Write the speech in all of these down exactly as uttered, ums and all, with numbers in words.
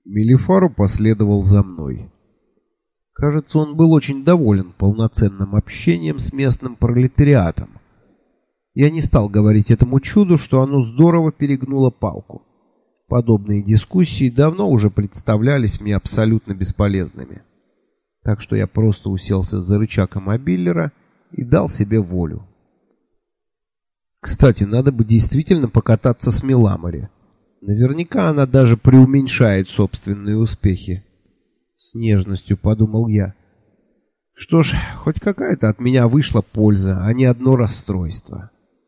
Мелифаро последовал за мной. Кажется, он был очень доволен полноценным общением с местным пролетариатом. Я не стал говорить этому чуду, что оно здорово перегнуло палку. Подобные дискуссии давно уже представлялись мне абсолютно бесполезными. Так что я просто уселся за рычаг мобиллера и дал себе волю. Кстати, надо бы действительно покататься с Миламори. Наверняка она даже преуменьшает собственные успехи. С нежностью подумал я. Что ж, хоть какая-то от меня вышла польза, а не одно расстройство.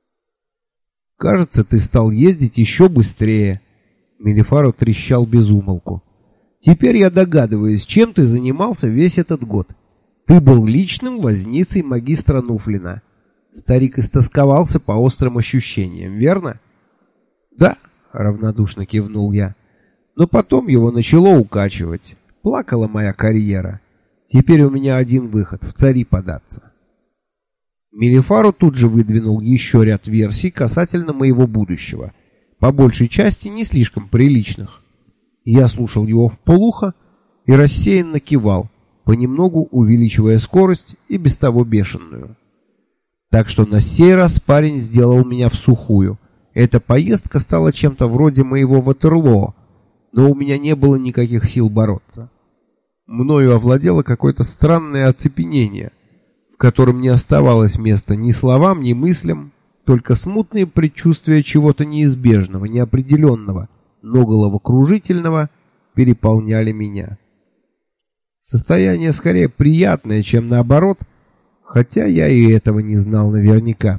Кажется, ты стал ездить еще быстрее. Мелифаро трещал без умолку. Теперь я догадываюсь, чем ты занимался весь этот год. Ты был личным возницей магистра Нуфлина. Старик истосковался по острым ощущениям, верно? Да, равнодушно кивнул я. Но потом его начало укачивать. Плакала моя карьера. Теперь у меня один выход — в цари податься. Мелифаро тут же выдвинул еще ряд версий касательно моего будущего, по большей части не слишком приличных. Я слушал его вполуха и рассеянно кивал, понемногу увеличивая скорость и без того бешеную. Так что на сей раз парень сделал меня в сухую. Эта поездка стала чем-то вроде моего Ватерлоо, но у меня не было никаких сил бороться. Мною овладело какое-то странное оцепенение, в котором не оставалось места ни словам, ни мыслям, только смутные предчувствия чего-то неизбежного, неопределенного, но головокружительного переполняли меня. Состояние скорее приятное, чем наоборот, хотя я и этого не знал наверняка.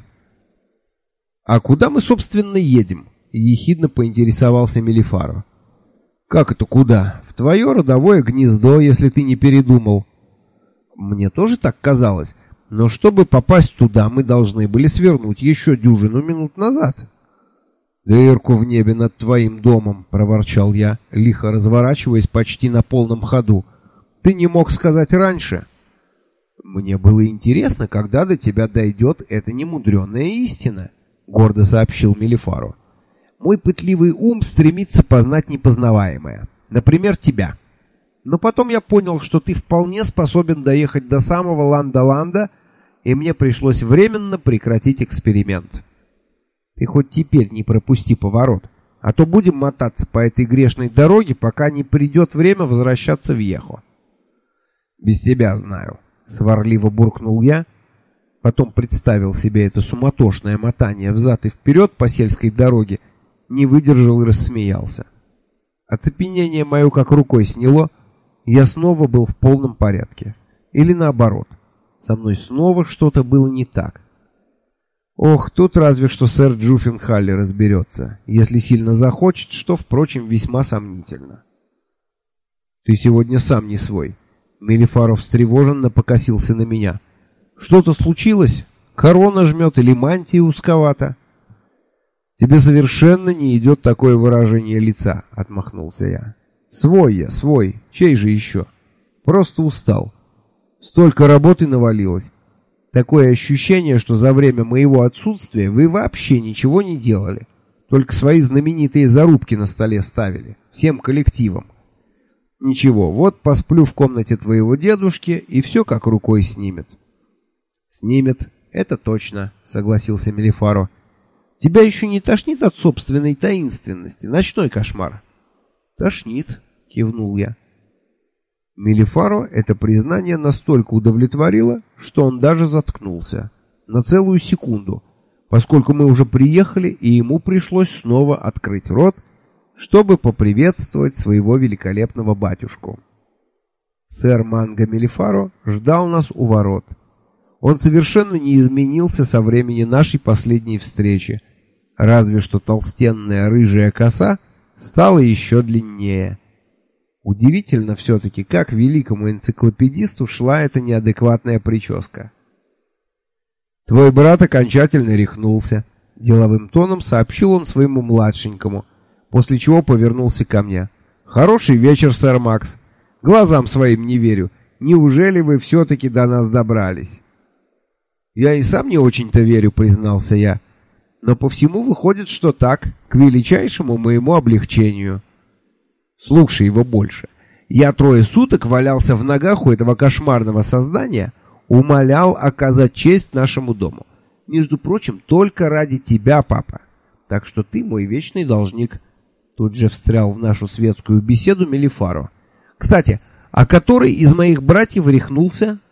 «А куда мы, собственно, едем?» — ехидно поинтересовался Мелифаро. «Как это куда? В твое родовое гнездо, если ты не передумал». Мне тоже так казалось, но чтобы попасть туда, мы должны были свернуть еще дюжину минут назад. «Дырку в небе над твоим домом», — проворчал я, лихо разворачиваясь почти на полном ходу. «Ты не мог сказать раньше?» «Мне было интересно, когда до тебя дойдет эта немудреная истина», — гордо сообщил Мелифаро. «Мой пытливый ум стремится познать непознаваемое. Например, тебя. Но потом я понял, что ты вполне способен доехать до самого Ланда-Ланда, и мне пришлось временно прекратить эксперимент. Ты хоть теперь не пропусти поворот, а то будем мотаться по этой грешной дороге, пока не придет время возвращаться в Ехо». «Без тебя знаю», — сварливо буркнул я, потом представил себе это суматошное мотание взад и вперед по сельской дороге, не выдержал и рассмеялся. Оцепенение мое как рукой сняло, я снова был в полном порядке. Или наоборот, со мной снова что-то было не так. Ох, тут разве что сэр Джуффин Халли разберется, если сильно захочет, что, впрочем, весьма сомнительно. «Ты сегодня сам не свой». Мелифаро встревоженно покосился на меня. «Что-то случилось? Корона жмет или мантия узковата?» «Тебе совершенно не идет такое выражение лица», — отмахнулся я. «Свой я, свой. Чей же еще? Просто устал. Столько работы навалилось. Такое ощущение, что за время моего отсутствия вы вообще ничего не делали. Только свои знаменитые зарубки на столе ставили. Всем коллективом. Ничего, вот посплю в комнате твоего дедушки, и все как рукой снимет». «Снимет, это точно», — согласился Мелифаро. «Тебя еще не тошнит от собственной таинственности? Ночной кошмар?» «Тошнит», — кивнул я. Мелифаро это признание настолько удовлетворило, что он даже заткнулся. На целую секунду, поскольку мы уже приехали, и ему пришлось снова открыть рот, чтобы поприветствовать своего великолепного батюшку. Сэр Манго Мелифаро ждал нас у ворот. Он совершенно не изменился со времени нашей последней встречи, разве что толстенная рыжая коса стала еще длиннее. Удивительно все-таки, как великому энциклопедисту шла эта неадекватная прическа. «Твой брат окончательно рехнулся», — деловым тоном сообщил он своему младшенькому, после чего повернулся ко мне. «Хороший вечер, сэр Макс. Глазам своим не верю. Неужели вы все-таки до нас добрались?» «Я и сам не очень-то верю», — признался я. «Но по всему выходит, что так, к величайшему моему облегчению». Слушай его больше. Я трое суток валялся в ногах у этого кошмарного создания, умолял оказать честь нашему дому. Между прочим, только ради тебя, папа. Так что ты мой вечный должник. Тут же встрял в нашу светскую беседу Мелифаро. Кстати, а который из моих братьев рехнулся?